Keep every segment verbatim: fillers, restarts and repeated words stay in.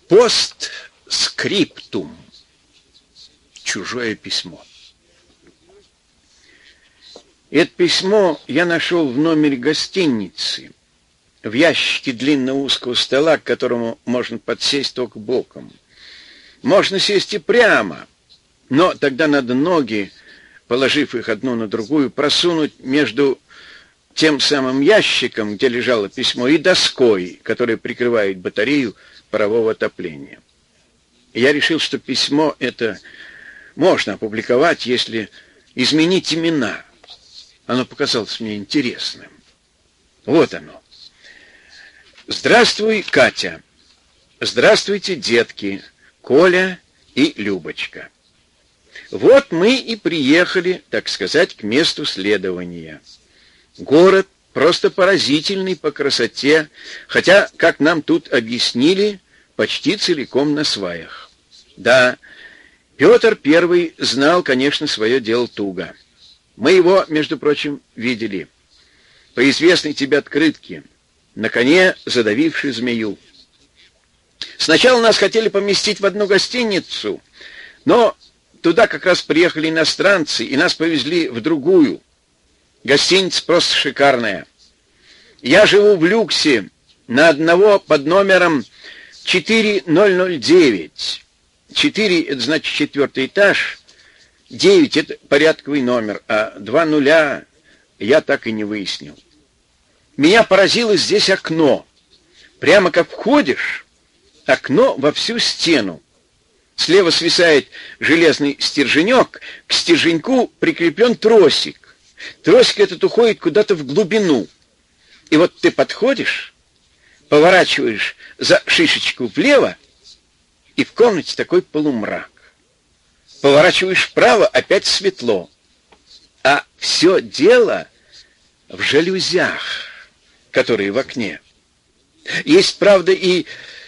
Постскриптум. Чужое письмо. Это письмо я нашел в номере гостиницы, в ящике длинного узкого стола, к которому можно подсесть только боком. Можно сесть и прямо, но тогда надо ноги, положив их одну на другую, просунуть между тем самым ящиком, где лежало письмо, и доской, которая прикрывает батарею парового отопления. Я решил, что письмо это можно опубликовать, если изменить имена. Оно показалось мне интересным. Вот оно. Здравствуй, Катя. Здравствуйте, детки, Коля и Любочка. Вот мы и приехали, так сказать, к месту следования. Город просто поразительный по красоте, хотя, как нам тут объяснили, почти целиком на сваях. Да, Петр Первый знал, конечно, свое дело туго. Мы его, между прочим, видели. По известной тебе открытке, на коне задавивший змею. Сначала нас хотели поместить в одну гостиницу, но туда как раз приехали иностранцы, и нас повезли в другую. Гостиница просто шикарная. Я живу в люксе на одного под номером четыре ноль ноль девять. четыре — это значит четвертый этаж, девять — это порядковый номер, а два нуля я так и не выяснил. Меня поразило здесь окно. Прямо как входишь, окно во всю стену. Слева свисает железный стерженек, к стерженьку прикреплен тросик. Тросик этот уходит куда-то в глубину. И вот ты подходишь, поворачиваешь за шишечку влево, и в комнате такой полумрак. Поворачиваешь вправо, опять светло. А все дело в жалюзях, которые в окне. Есть, правда, и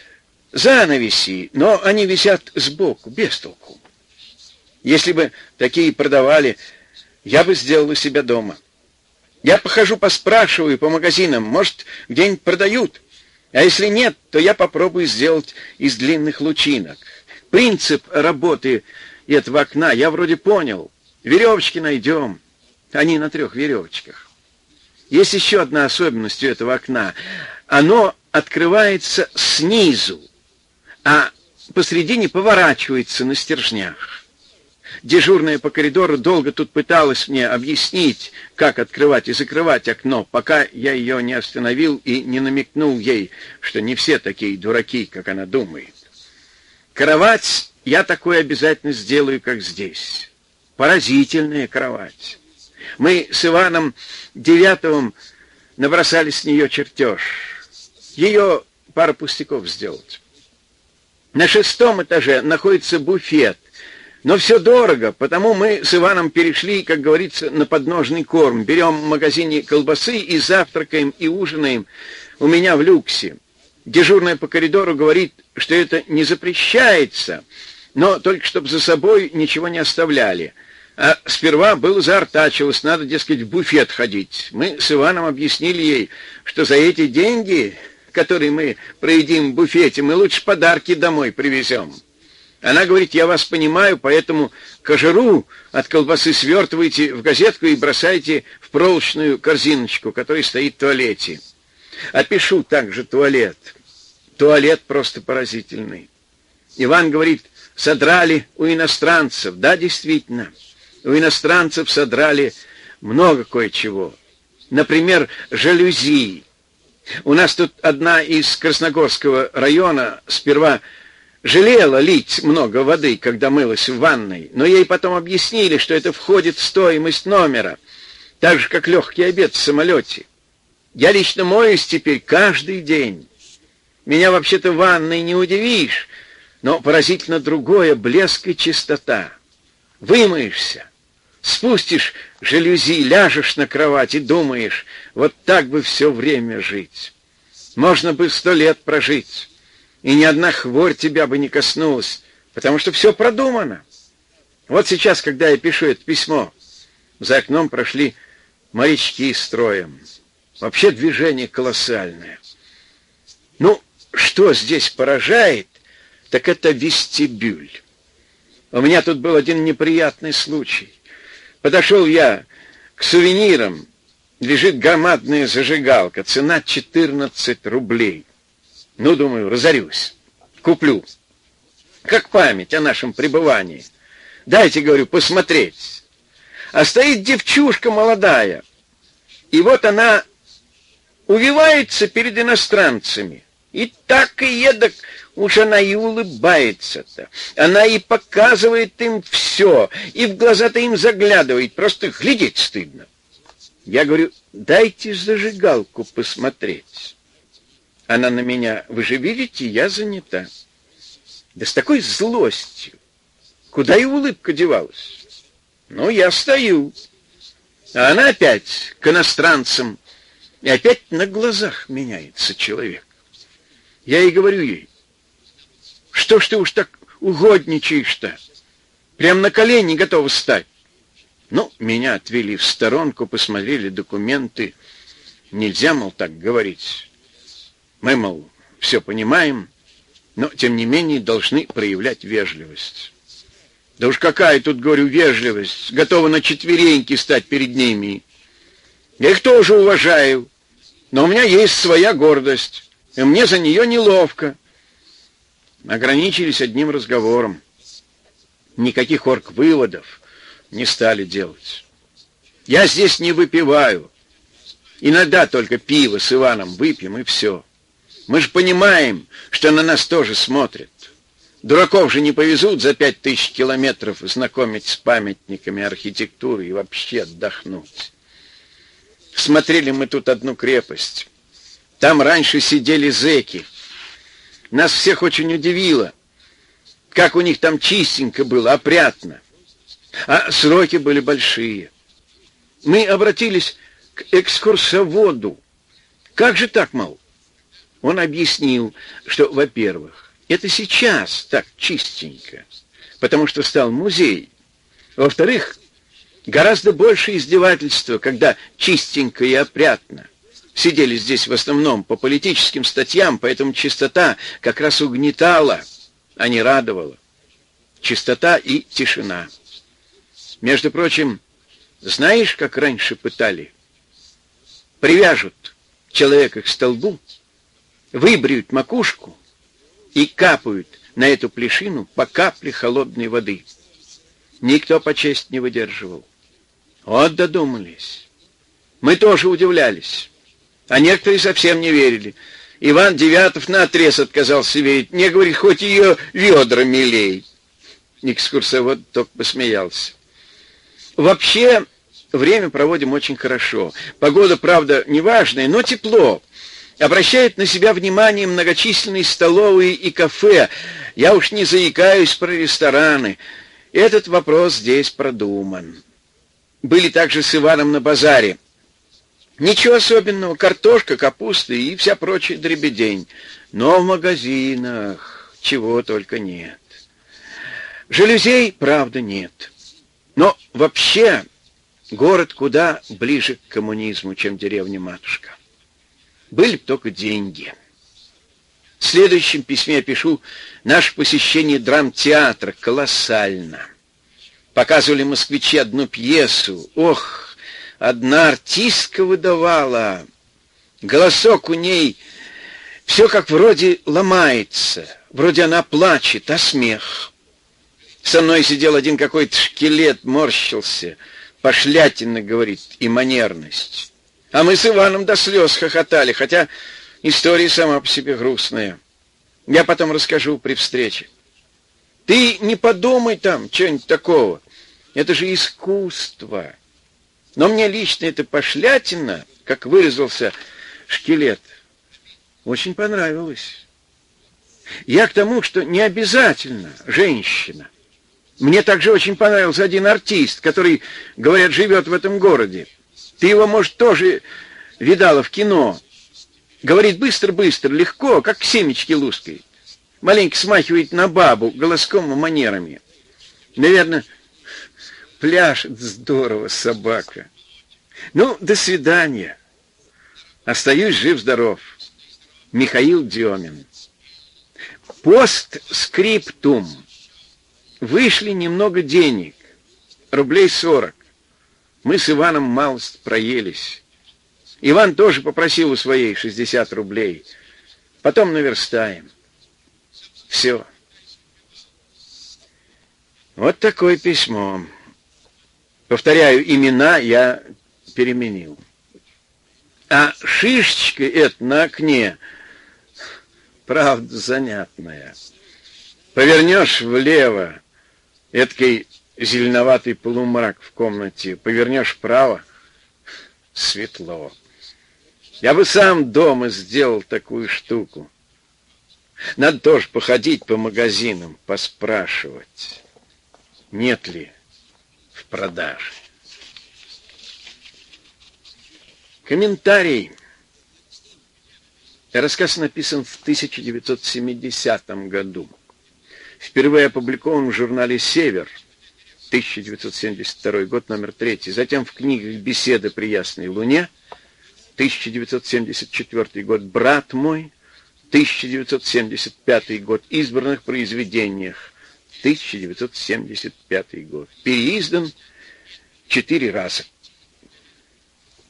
занавеси, но они висят сбоку, без толку. Если бы такие продавали, я бы сделал у себя дома. Я похожу, поспрашиваю по магазинам, может, где-нибудь продают. А если нет, то я попробую сделать из длинных лучинок. Принцип работы этого окна я вроде понял. Веревочки найдем. Они на трех веревочках. Есть еще одна особенность у этого окна. Оно открывается снизу, а посредине поворачивается на стержнях. Дежурная по коридору долго тут пыталась мне объяснить, как открывать и закрывать окно, пока я ее не остановил и не намекнул ей, что не все такие дураки, как она думает. Кровать я такой обязательно сделаю, как здесь. Поразительная кровать. Мы с Иваном Девятовым набросали с нее чертеж. Ее пара пустяков сделать. На шестом этаже находится буфет, но все дорого, потому мы с Иваном перешли, как говорится, на подножный корм. Берем в магазине колбасы и завтракаем и ужинаем у меня в люксе. Дежурная по коридору говорит, что это не запрещается, но только чтобы за собой ничего не оставляли. А сперва было заортачилось, надо, дескать, в буфет ходить. Мы с Иваном объяснили ей, что за эти деньги, которые мы проедим в буфете, мы лучше подарки домой привезем. Она говорит, я вас понимаю, поэтому кожуру от колбасы свертываете в газетку и бросаете в проволочную корзиночку, которая стоит в туалете. Опишу также туалет. Туалет просто поразительный. Иван говорит, содрали у иностранцев. Да, действительно, у иностранцев содрали много кое-чего. Например, жалюзи. У нас тут одна из Красногорского района сперва жалела лить много воды, когда мылась в ванной, но ей потом объяснили, что это входит в стоимость номера, так же, как легкий обед в самолете. Я лично моюсь теперь каждый день. Меня вообще-то ванной не удивишь, но поразительно другое — блеск и чистота. Вымоешься, спустишь жалюзи, ляжешь на кровать и думаешь, вот так бы все время жить. Можно бы сто лет прожить, и ни одна хворь тебя бы не коснулась, потому что все продумано. Вот сейчас, когда я пишу это письмо, за окном прошли морячки строем. Вообще движение колоссальное. Ну, что здесь поражает, так это вестибюль. У меня тут был один неприятный случай. Подошел я к сувенирам, лежит громадная зажигалка, цена четырнадцать рублей. Ну, думаю, разорюсь, куплю. Как память о нашем пребывании. Дайте, говорю, посмотреть. А стоит девчушка молодая, и вот она увивается перед иностранцами. И так и едок, уж она и улыбается-то. Она и показывает им все, и в глаза-то им заглядывает. Просто глядеть стыдно. Я говорю, дайте зажигалку посмотреть. Она на меня, вы же видите, я занята. Да с такой злостью. Куда и улыбка девалась? Ну, я стою. А она опять к иностранцам. И опять на глазах меняется человек. Я и говорю ей, что ж ты уж так угодничаешь-то? Прям на колени готова стать. Ну, меня отвели в сторонку, посмотрели документы. Нельзя, мол, так говорить. Мы, мол, все понимаем, но, тем не менее, должны проявлять вежливость. Да уж какая тут, говорю, вежливость. Готова на четвереньки стать перед ними. Я их тоже уважаю, но у меня есть своя гордость. И мне за нее неловко. Ограничились одним разговором. Никаких орг-выводов не стали делать. Я здесь не выпиваю. Иногда только пиво с Иваном выпьем, и все. Мы же понимаем, что на нас тоже смотрят. Дураков же не повезут за пять тысяч километров знакомить с памятниками архитектуры и вообще отдохнуть. Смотрели мы тут одну крепость. Там раньше сидели зэки. Нас всех очень удивило, как у них там чистенько было, опрятно. А сроки были большие. Мы обратились к экскурсоводу. Как же так, мол? Он объяснил, что, во-первых, это сейчас так чистенько, потому что стал музей. Во-вторых, гораздо больше издевательства, когда чистенько и опрятно. Сидели здесь в основном по политическим статьям, поэтому чистота как раз угнетала, а не радовала. Чистота и тишина. Между прочим, знаешь, как раньше пытали? Привяжут человека к столбу, выбреют макушку и капают на эту плешину по капле холодной воды. Никто по чести не выдерживал. Вот додумались. Мы тоже удивлялись. А некоторые совсем не верили. Иван Девятов наотрез отказался верить. Мне, говорит, хоть ее ведра милей. Экскурсовод только посмеялся. Вообще, время проводим очень хорошо. Погода, правда, неважная, но тепло. Обращают на себя внимание многочисленные столовые и кафе. Я уж не заикаюсь про рестораны. Этот вопрос здесь продуман. Были также с Иваном на базаре. Ничего особенного, картошка, капуста и вся прочая дребедень. Но в магазинах чего только нет. Жалюзей, правда, нет. Но вообще город куда ближе к коммунизму, чем деревня-матушка. Были б только деньги. В следующем письме я пишу: наше посещение драмтеатра колоссально. Показывали москвичи одну пьесу. Ох! Одна артистка выдавала. Голосок у ней все как вроде ломается. Вроде она плачет, а смех. Со мной сидел один какой-то шкелет, морщился. Пошлятина, говорит, и манерность. А мы с Иваном до слез хохотали, хотя история сама по себе грустная. Я потом расскажу при встрече. Ты не подумай там чего-нибудь такого. Это же искусство. Но мне лично эта пошлятина, как выразился шкелет, очень понравилась. Я к тому, что не обязательно женщина. Мне также очень понравился один артист, который, говорят, живет в этом городе. Ты его, может, тоже видала в кино. Говорит быстро-быстро, легко, как семечки лускает. Маленько смахивает на бабу, голоском и манерами. Наверное, пляшет здорово собака. Ну, до свидания. Остаюсь жив-здоров. Михаил Демин. Постскриптум. Вышли немного денег, рублей сорок. Мы с Иваном малость проелись. Иван тоже попросил у своей шестьдесят рублей. Потом наверстаем. Все. Вот такое письмо. Повторяю, имена я переменил. А шишечка эта на окне, правда, занятная. Повернешь влево, эдакий зеленоватый полумрак в комнате. Повернешь вправо, светло. Я бы сам дома сделал такую штуку. Надо тоже походить по магазинам, поспрашивать, нет ли в продаже. Комментарий. Рассказ написан в тысяча девятьсот семидесятом году. Впервые опубликован в журнале «Север», тысяча девятьсот семьдесят второй год, номер три. Затем в книгах «Беседы при ясной луне», тысяча девятьсот семьдесят четвёртый год, «Брат мой», тысяча девятьсот семьдесят пятый год, избранных произведениях, тысяча девятьсот семьдесят пятый год. Переиздан четыре раза.